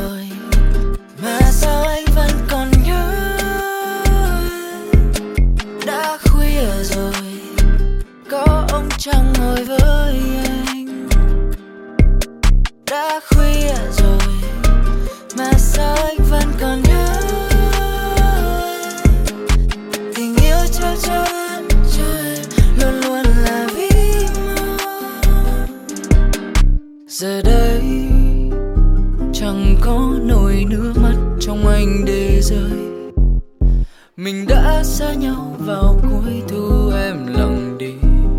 rồi mà sao anh vẫn còn nhớ. Đã khuya rồi có ông chẳng ngồi với anh. Đã khuya rồi mà sao anh vẫn còn nhớ. Tình yêu trao cho em luôn luôn là vì mong. Giờ đây chẳng có nỗi nước mắt trong anh để rơi. Mình đã xa nhau vào cuối thu, em lặng đi.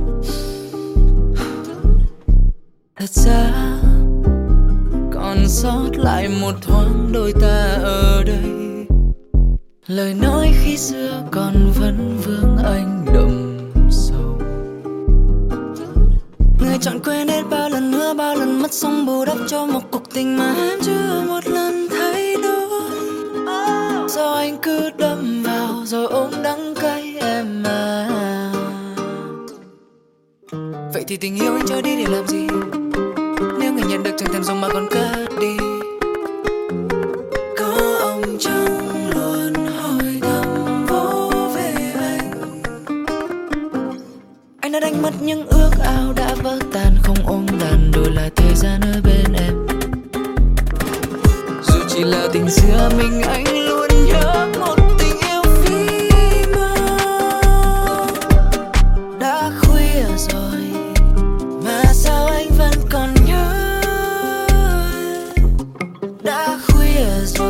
Thật ra còn sót lại một thoáng đôi ta ở đây. Lời nói khi xưa còn vẫn vương anh đậm sâu. Người chọn quên hết bao lần hứa, bao lần mất xong bù đắp cho một cuộc tình mà em chưa một lần thay đổi. Sao anh cứ đâm vào rồi ôm đắng cay em à. Vậy thì tình yêu anh cho đi để làm gì, nếu người nhận được chẳng thèm dùng mà còn cất đi. Có ông chẳng luôn hỏi thăm vô về anh. Anh đã đánh mất những ước ao đã vỡ tan, không ôm đàn đổi lại thời gian ở bên em. Dù chỉ là tình giữa mình anh luôn nhớ một tình yêu phi mơ. Đã khuya rồi mà sao anh vẫn còn nhớ. Đã khuya rồi